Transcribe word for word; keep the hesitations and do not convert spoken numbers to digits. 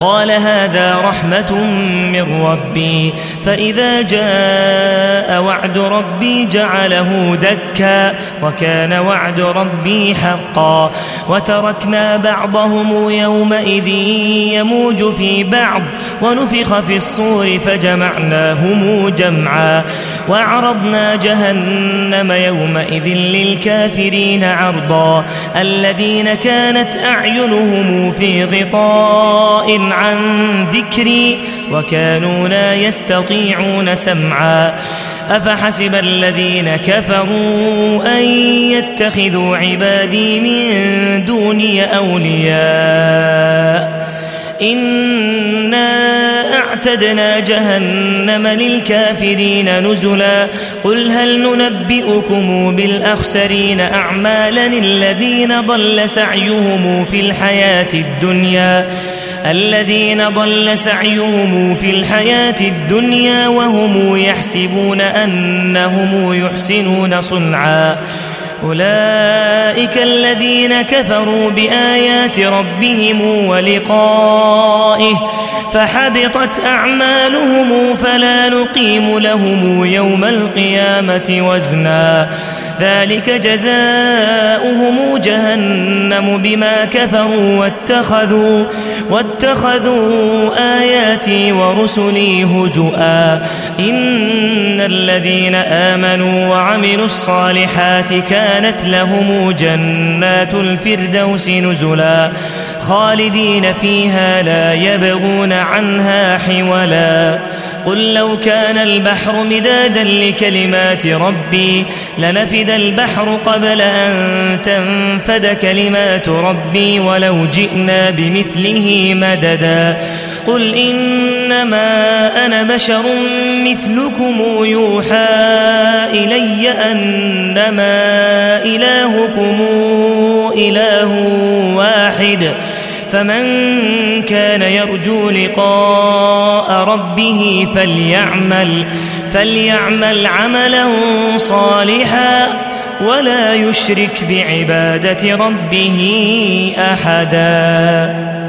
قال هذا رحمة من ربي فإذا جاء وعد ربي جعله دكا وكان وعد ربي حقا وتركنا بعضهم يومئذ يموج في بعض ونفخ في الصور فجمعناهم جمعا وعرضنا جهنم يومئذ للكافرين عرضا الذين كانت أعينهم في غطاء عن ذكري وكانوا لا يستطيعون سمعا أفحسب الذين كفروا أن يتخذوا عبادي من دوني أولياء إنا أعتدنا جهنم للكافرين نزلا قل هل ننبئكم بالأخسرين أعمالا الذين ضل سعيهم في الحياة الدنيا الذين ضل سعيهم في الحياة الدنيا وهم يحسبون أنهم يحسنون صنعا أولئك الذين كفروا بآيات ربهم ولقائه فحبطت أعمالهم فلا نقيم لهم يوم القيامة وزنا ذلك جزاؤهم جهنم بما كفروا واتخذوا, واتخذوا آياتي ورسلي هزؤا إن الذين آمنوا وعملوا الصالحات كانت لهم جنات الفردوس نزلا خالدين فيها لا يبغون عنها حولا قل لو كان البحر مدادا لكلمات ربي لنفد البحر قبل أن تنفد كلمات ربي ولو جئنا بمثله مددا قل إنما أنا بشر مثلكم يوحى إلي أنما إلهكم إله واحد فمن كان يرجو لقاء ربه فليعمل, فليعمل عملا صالحا ولا يشرك بعبادة ربه أحدا.